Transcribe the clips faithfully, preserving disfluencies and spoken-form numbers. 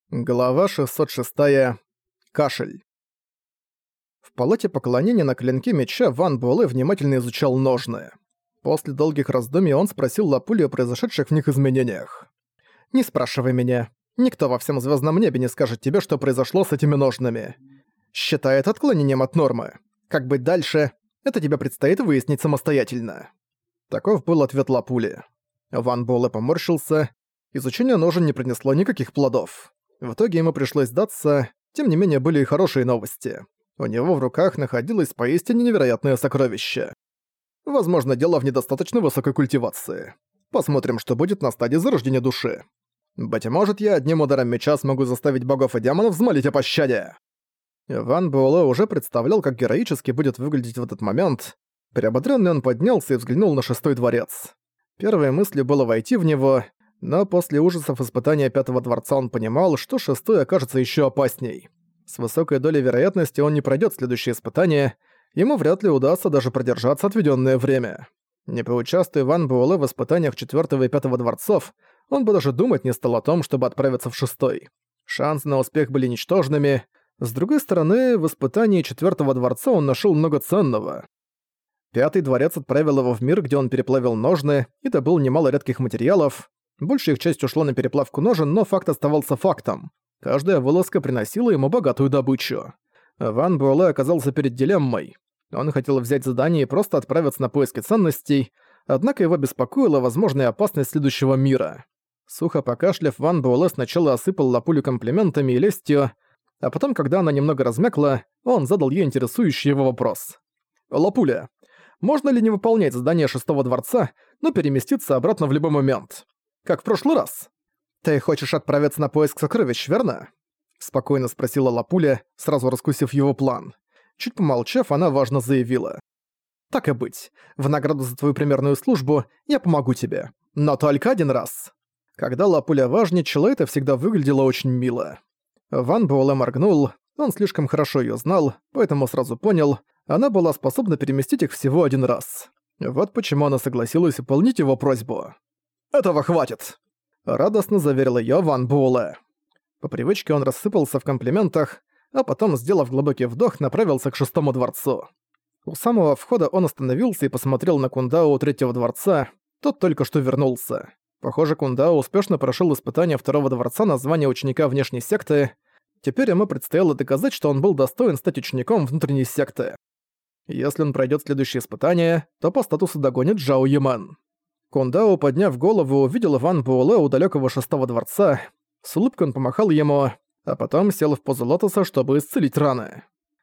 Глава шестьсот шесть. Кашель. В палате поклонения на клинке меча Ван Буэлэ внимательно изучал ножны. После долгих раздумий он спросил Лапулю о произошедших в них изменениях. «Не спрашивай меня. Никто во всем звездном небе не скажет тебе, что произошло с этими ножнами. Считай это отклонением от нормы. Как быть дальше, это тебе предстоит выяснить самостоятельно». Таков был ответ Лапули. Ван Буэлэ поморщился. Изучение ножен не принесло никаких плодов. В итоге ему пришлось сдаться, тем не менее были и хорошие новости. У него в руках находилось поистине невероятное сокровище. Возможно, дело в недостаточно высокой культивации. Посмотрим, что будет на стадии зарождения души. Быть может, я одним ударом меча смогу заставить богов и демонов взмолить о пощаде. Ван Буэлэ уже представлял, как героически будет выглядеть в этот момент. Приободрённый он поднялся и взглянул на шестой дворец. Первой мыслью было войти в него, но после ужасов испытания Пятого Дворца он понимал, что шестой окажется ещё опасней. С высокой долей вероятности он не пройдёт следующее испытание, ему вряд ли удастся даже продержаться отведённое время. Не поучаствуя Ван Буэлэ в испытаниях Четвёртого и Пятого Дворцов, он бы даже думать не стал о том, чтобы отправиться в шестой. Шансы на успех были ничтожными. С другой стороны, в испытании Четвёртого Дворца он нашёл много ценного. Пятый Дворец отправил его в мир, где он переплавил ножны и добыл немало редких материалов. Большая их часть ушла на переплавку ножен, но факт оставался фактом. Каждая вылазка приносила ему богатую добычу. Ван Буэлэ оказался перед дилеммой. Он хотел взять задание и просто отправиться на поиски ценностей, однако его беспокоила возможная опасность следующего мира. Сухо покашляв, Ван Буэлэ сначала осыпал Лапулю комплиментами и лестью, а потом, когда она немного размякла, он задал ей интересующий его вопрос. «Лапуля, можно ли не выполнять задание Шестого Дворца, но переместиться обратно в любой момент? Как в прошлый раз. Ты хочешь отправиться на поиск сокровищ, верно?» Спокойно спросила Лапуля, сразу раскусив его план. Чуть помолчав, она важно заявила. «Так и быть. В награду за твою примерную службу я помогу тебе. Но только один раз». Когда Лапуля важничала, это всегда выглядело очень мило. Ван Буэлэ моргнул, он слишком хорошо её знал, поэтому сразу понял, она была способна переместить их всего один раз. Вот почему она согласилась выполнить его просьбу. «Этого хватит!» – радостно заверил её Ван Буэлэ. По привычке он рассыпался в комплиментах, а потом, сделав глубокий вдох, направился к Шестому Дворцу. У самого входа он остановился и посмотрел на Кундао Третьего Дворца, тот только что вернулся. Похоже, Кундао успешно прошёл испытание Второго Дворца на звание ученика внешней секты. Теперь ему предстояло доказать, что он был достоин стать учеником внутренней секты. Если он пройдёт следующее испытание, то по статусу догонит Джао Юмэн. Кундао, подняв голову, увидел Ван Буэлэ у далёкого Шестого Дворца. С улыбкой он помахал ему, а потом сел в позу лотоса, чтобы исцелить раны.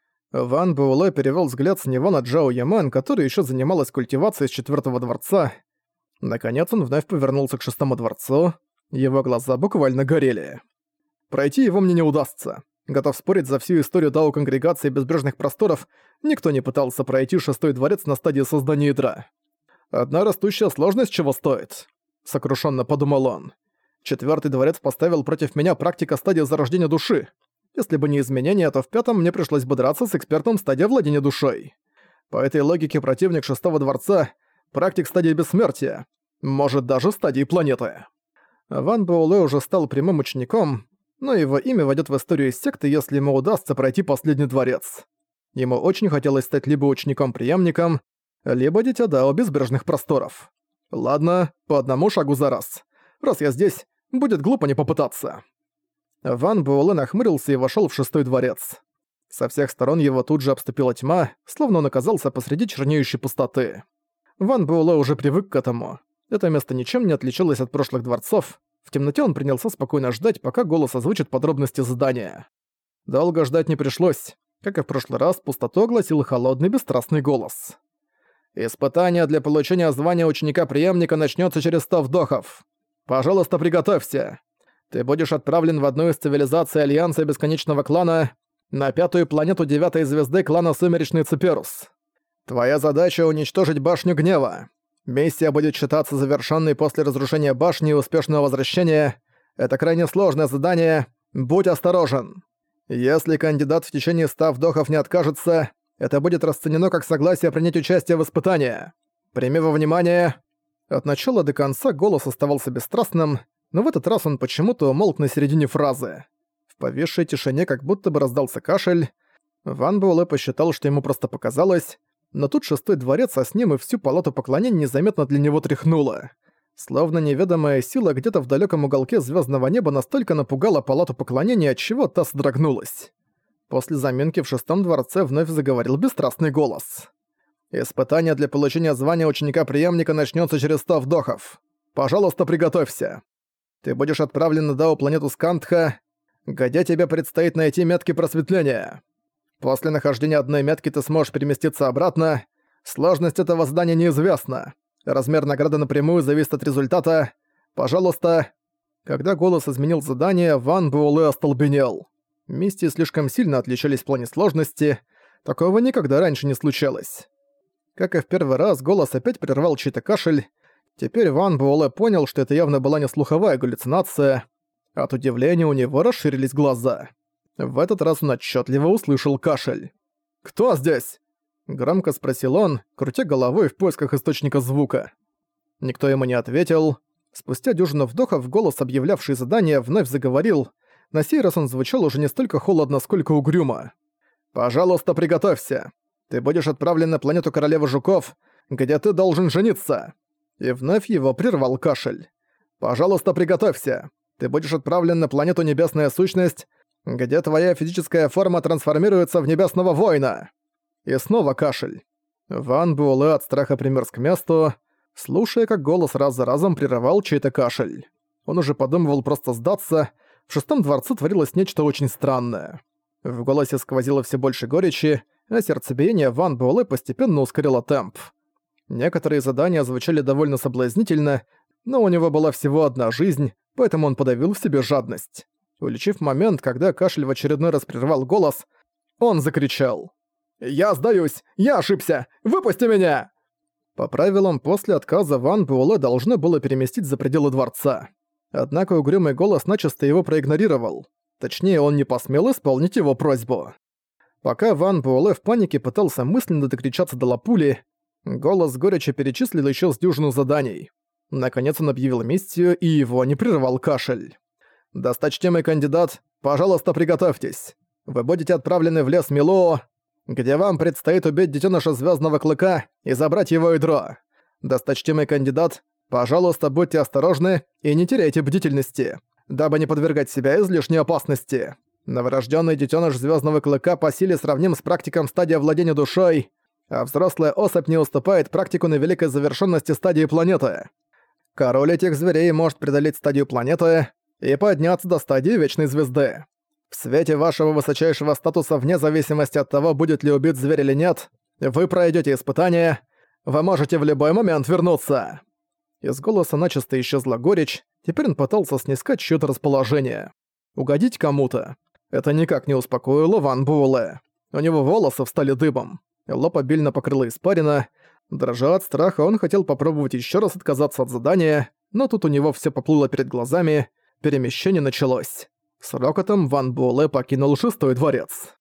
Ван Буэлэ перевёл взгляд с него на Джао Юмэн, которая ещё занималась культивацией с Четвёртого Дворца. Наконец он вновь повернулся к Шестому Дворцу. Его глаза буквально горели. Пройти его мне не удастся. Готов спорить, за всю историю Дао Конгрегации Безбрежных Просторов никто не пытался пройти Шестой Дворец на стадии создания ядра. Одна растущая сложность чего стоит, сокрушенно подумал он. Четвертый дворец поставил против меня практика стадии зарождения души. Если бы не изменения, то в пятом мне пришлось бы драться с экспертом стадии владения душой. По этой логике противник Шестого Дворца — практик стадии бессмертия, может даже стадии планеты. Ван Буэлэ уже стал прямым учеником, но его имя войдет в историю секты, если ему удастся пройти последний дворец. Ему очень хотелось стать либо учеником-преемником, либо дитя Дао Безбрежных Просторов. Ладно, по одному шагу за раз. Раз я здесь, будет глупо не попытаться. Ван Буэлэ нахмурился и вошёл в Шестой Дворец. Со всех сторон его тут же обступила тьма, словно он оказался посреди чернеющей пустоты. Ван Буэлэ уже привык к этому. Это место ничем не отличалось от прошлых дворцов. В темноте он принялся спокойно ждать, пока голос озвучит подробности задания. Долго ждать не пришлось. Как и в прошлый раз, пустоту огласил холодный бесстрастный голос. «Испытание для получения звания ученика-преемника начнётся через сто вдохов. Пожалуйста, приготовься. Ты будешь отправлен в одну из цивилизаций Альянса Бесконечного Клана на пятую планету девятой звезды клана Сумеречный Циперус. Твоя задача — уничтожить Башню Гнева. Миссия будет считаться завершенной после разрушения башни и успешного возвращения. Это крайне сложное задание. Будь осторожен. Если кандидат в течение ста вдохов не откажется, это будет расценено как согласие принять участие в испытании. Прими во внимание...» От начала до конца голос оставался бесстрастным, но в этот раз он почему-то умолк на середине фразы. В повисшей тишине как будто бы раздался кашель. Ван Буэлэ посчитал, что ему просто показалось, но тут шестой дворец, а с ним и всю палату поклонений незаметно для него тряхнуло. Словно неведомая сила где-то в далеком уголке звездного неба настолько напугала палату поклонения, отчего та содрогнулась. После заминки в шестом дворце вновь заговорил бесстрастный голос. «Испытание для получения звания ученика-преемника начнется через сто вдохов. Пожалуйста, приготовься. Ты будешь отправлен на Дао-планету Скандха, где тебе предстоит найти метки просветления. После нахождения одной метки ты сможешь переместиться обратно. Сложность этого задания неизвестна. Размер награды напрямую зависит от результата. Пожалуйста». Когда голос изменил задание, Ван Буэлэ остолбенел. Миссии слишком сильно отличались в плане сложности. Такого никогда раньше не случалось. Как и в первый раз, голос опять прервал чей-то кашель. Теперь Ван Буэлэ понял, что это явно была не слуховая галлюцинация. От удивления у него расширились глаза. В этот раз он отчетливо услышал кашель. «Кто здесь?» — громко спросил он, крутя головой в поисках источника звука. Никто ему не ответил. Спустя дюжину вдохов голос, объявлявший задание, вновь заговорил. На сей раз он звучал уже не столько холодно, сколько угрюмо. «Пожалуйста, приготовься. Ты будешь отправлен на планету Королевы Жуков, где ты должен жениться». И вновь его прервал кашель. «Пожалуйста, приготовься. Ты будешь отправлен на планету Небесная Сущность, где твоя физическая форма трансформируется в Небесного Воина». И снова кашель. Ван Буэлэ от страха примерз к месту, слушая, как голос раз за разом прерывал чей-то кашель. Он уже подумывал просто сдаться. В шестом дворце творилось нечто очень странное. В голосе сквозило все больше горечи, а сердцебиение Ван Буэлэ постепенно ускорило темп. Некоторые задания звучали довольно соблазнительно, но у него была всего одна жизнь, поэтому он подавил в себе жадность. Уличив момент, когда кашель в очередной раз прервал голос, он закричал: «Я сдаюсь! Я ошибся! Выпусти меня!» По правилам, после отказа Ван Буэлэ должно было переместить за пределы дворца. Однако угрюмый голос начисто его проигнорировал. Точнее, он не посмел исполнить его просьбу. Пока Ван Буэлэ в панике пытался мысленно докричаться до Лапули, голос горячо перечислил еще с дюжину заданий. Наконец он объявил миссию, и его не прервал кашель. «Досточтимый кандидат, пожалуйста, приготовьтесь. Вы будете отправлены в лес Милоо, где вам предстоит убить детеныша Звездного Клыка и забрать его ядро. Досточтимый кандидат, пожалуйста, будьте осторожны и не теряйте бдительности, дабы не подвергать себя излишней опасности. Новорожденный детеныш Звездного Клыка по силе сравним с практиком стадии владения душой, а взрослая особь не уступает практику на великой завершенности стадии планеты. Король этих зверей может преодолеть стадию планеты и подняться до стадии Вечной Звезды. В свете вашего высочайшего статуса, вне зависимости от того, будет ли убит зверь или нет, вы пройдете испытание, вы можете в любой момент вернуться». Из голоса начисто исчезла горечь, теперь он пытался снискать чьё-то расположение. Угодить кому-то. Это никак не успокоило Ван Буэлэ. У него волосы встали дыбом, лоб обильно покрыло испарина. Дрожа от страха, он хотел попробовать еще раз отказаться от задания, но тут у него все поплыло перед глазами, перемещение началось. С рокотом Ван Буэлэ покинул шестой дворец.